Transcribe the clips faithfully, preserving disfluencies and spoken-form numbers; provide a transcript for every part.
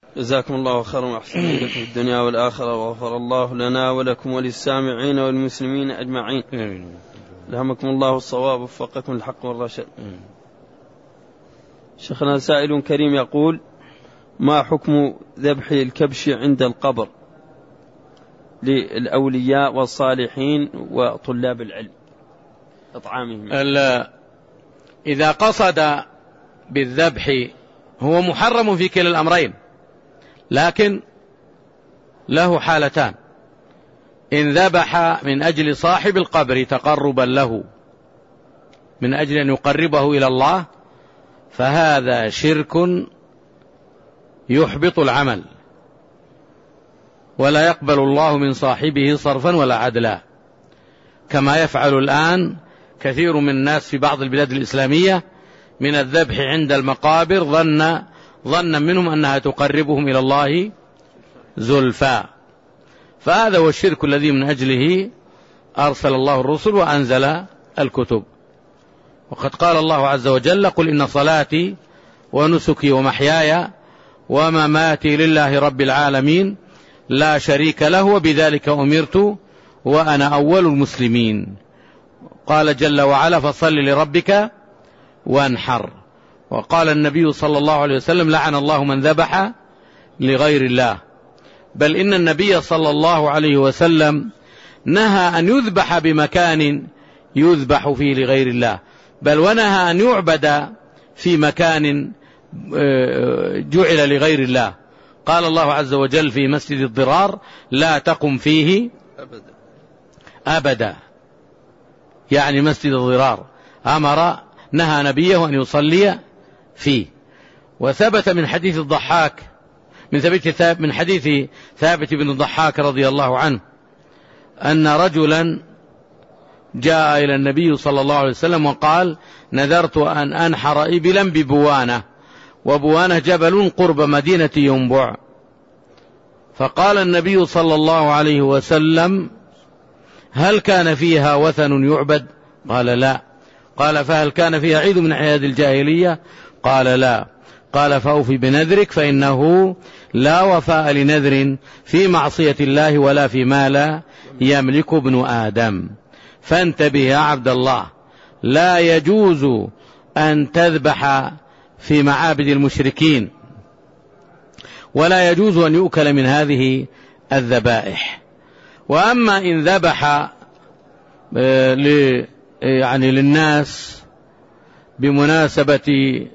جزاكم الله خيرا وأحسن إليكم في الدنيا والآخرة، وغفر الله لنا ولكم وللسامعين والمسلمين أجمعين. ألهمكم الله الصواب ووفقكم الحق والرشد. شيخنا سائل كريم يقول: ما حكم ذبح الكبش عند القبر للأولياء والصالحين وطلاب العلم إطعامهم؟ إذا قصد بالذبح هو محرم في كلا الأمرين، لكن له حالتان: إن ذبح من أجل صاحب القبر تقربا له، من أجل أن يقربه إلى الله، فهذا شرك يحبط العمل، ولا يقبل الله من صاحبه صرفا ولا عدلا، كما يفعل الآن كثير من الناس في بعض البلاد الإسلامية من الذبح عند المقابر ظن ظنا منهم أنها تقربهم إلى الله زلفى. فهذا هو الشرك الذي من أجله أرسل الله الرسل وأنزل الكتب. وقد قال الله عز وجل: قل إن صلاتي ونسكي ومحياي ومماتي لله رب العالمين لا شريك له وبذلك أمرت وأنا أول المسلمين. قال جل وعلا: فصل لربك وانحر. وقال النبي صلى الله عليه وسلم: لعن الله من ذبح لغير الله. بل إن النبي صلى الله عليه وسلم نهى أن يذبح بمكان يذبح فيه لغير الله، بل ونهى أن يعبد في مكان جعل لغير الله. قال الله عز وجل في مسجد الضرار: لا تقم فيه أبدا أبدا، يعني مسجد الضرار أمر نهى نبيه أن يصلي فيه. وثبت من حديث الضحاك من ثبت من حديث ثابت بن الضحاك رضي الله عنه أن رجلا جاء إلى النبي صلى الله عليه وسلم وقال: نذرت أن أنحر إبلا ببوانة، وبوانة جبل قرب مدينة ينبع. فقال النبي صلى الله عليه وسلم: هل كان فيها وثن يعبد؟ قال: لا. قال: فهل كان فيها عيد من أعياد الجاهلية؟ قال: لا. قال: فأوفي بنذرك، فإنه لا وفاء لنذر في معصية الله ولا فيما لا يملك ابن آدم. فانتبه يا عبد الله، لا يجوز أن تذبح في معابد المشركين، ولا يجوز أن يؤكل من هذه الذبائح. وأما إن ذبح يعني للناس بمناسبة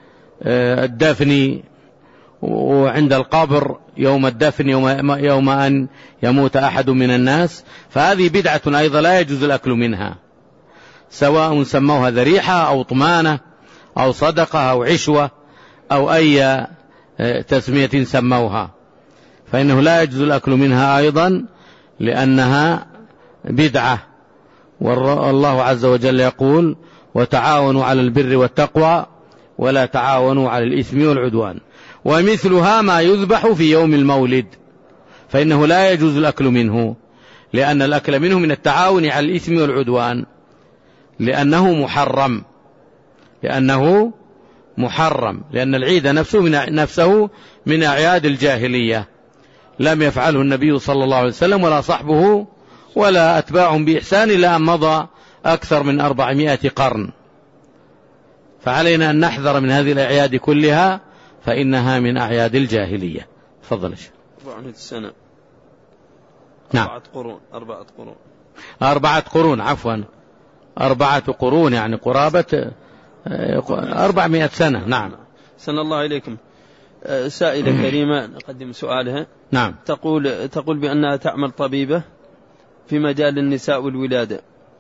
الدفن وعند القبر يوم الدفن، يوم, يوم أن يموت أحد من الناس، فهذه بدعة أيضا لا يجوز الأكل منها، سواء سموها ذريحة أو طمانة أو صدقة أو عشوة أو أي تسمية سموها، فإنه لا يجوز الأكل منها أيضا لأنها بدعة. والله عز وجل يقول: وتعاونوا على البر والتقوى ولا تعاونوا على الإثم والعدوان. ومثلها ما يذبح في يوم المولد، فإنه لا يجوز الأكل منه، لأن الأكل منه من التعاون على الإثم والعدوان، لأنه محرم لأنه محرم لأن العيد نفسه من, نفسه من أعياد الجاهلية، لم يفعله النبي صلى الله عليه وسلم ولا صحبه ولا أتباعهم بإحسان إلى أن مضى أكثر من أربعمائة قرن. فعلينا أن نحذر من هذه الأعياد كلها، فإنها من أعياد الجاهلية. تفضل يا شيخ. أربعمائة سنة. نعم. أربعة قرون أربعة قرون أربعة قرون عفوا أربعة قرون يعني قرابة أربعمائة سنة. نعم. سن الله إليكم. سائلة كريمة نقدم سؤالها. نعم. تقول تقول بأنها تعمل طبيبة في مجال النساء والولادة.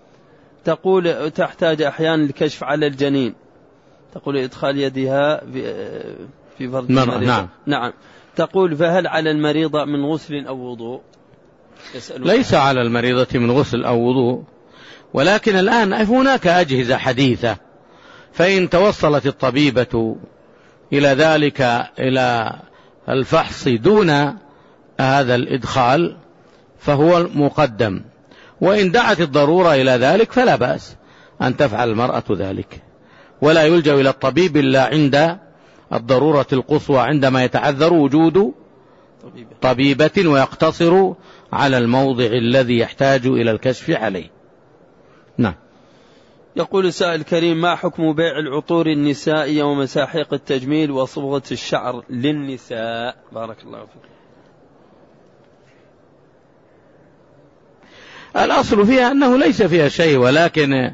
تقول تحتاج أحيانا الكشف على الجنين، تقول إدخال يدها في في فرج المريضة. نعم. نعم. تقول: فهل على المريضة من غسل أو وضوء؟ ليس على المريضة من غسل أو وضوء، ولكن الآن هناك أجهزة حديثة، فإن توصلت الطبيبة إلى ذلك إلى الفحص دون هذا الإدخال فهو مقدم، وإن دعت الضرورة إلى ذلك فلا بأس أن تفعل المرأة ذلك، ولا يلجأ إلى الطبيب إلا عند الضرورة القصوى عندما يتعذر وجود طبيبة ويقتصر على الموضع الذي يحتاج إلى الكشف عليه. نعم. يقول السائل الكريم: ما حكم بيع العطور النسائية ومساحيق التجميل وصبغة الشعر للنساء؟ بارك الله فيك. الأصل فيها أنه ليس فيها شيء، ولكن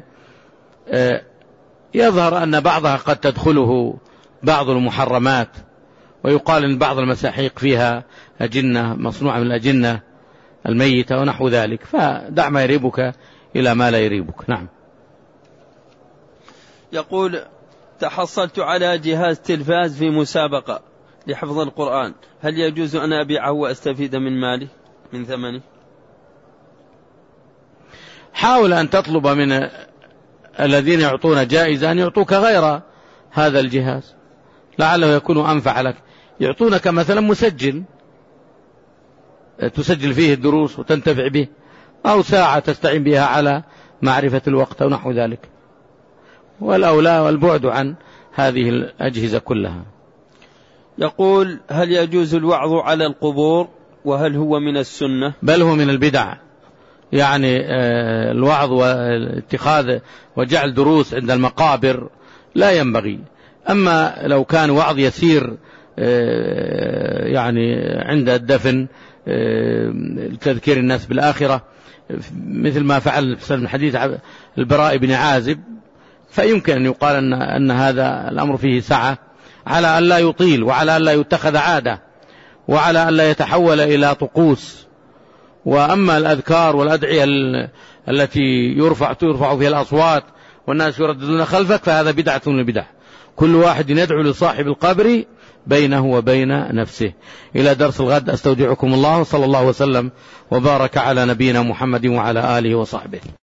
يظهر أن بعضها قد تدخله بعض المحرمات، ويقال أن بعض المساحيق فيها أجنة مصنوعة من الأجنة الميتة ونحو ذلك، فدع ما يريبك إلى ما لا يريبك. نعم. يقول: تحصلت على جهاز تلفاز في مسابقة لحفظ القرآن، هل يجوز أن أبيعه وأستفيد من مالي من ثمنه؟ حاول أن تطلب من الذين يعطون جائزة أن يعطوك غير هذا الجهاز، لعله يكون أنفع لك. يعطونك مثلا مسجل تسجل فيه الدروس وتنتفع به، أو ساعة تستعين بها على معرفة الوقت أو نحو ذلك، والأولى والبعد عن هذه الأجهزة كلها. يقول: هل يجوز الوعظ على القبور، وهل هو من السنة؟ بل هو من البدع، يعني الوعظ واتخاذ وجعل دروس عند المقابر لا ينبغي. أما لو كان وعظ يسير يعني عند الدفن لتذكير الناس بالآخرة، مثل ما فعل في الحديث البراء بن عازب، فيمكن أن يقال أن, أن هذا الأمر فيه سعة، على أن لا يطيل، وعلى أن لا يتخذ عادة، وعلى أن لا يتحول إلى طقوس. وأما الأذكار والأدعية التي يرفع ترفع فيها الأصوات والناس يرددون خلفك، فهذا بدعة من البدع. كل واحد يدعو لصاحب القبر بينه وبين نفسه. إلى درس الغد، أستودعكم الله، وصلى الله وسلم وبارك على نبينا محمد وعلى آله وصحبه.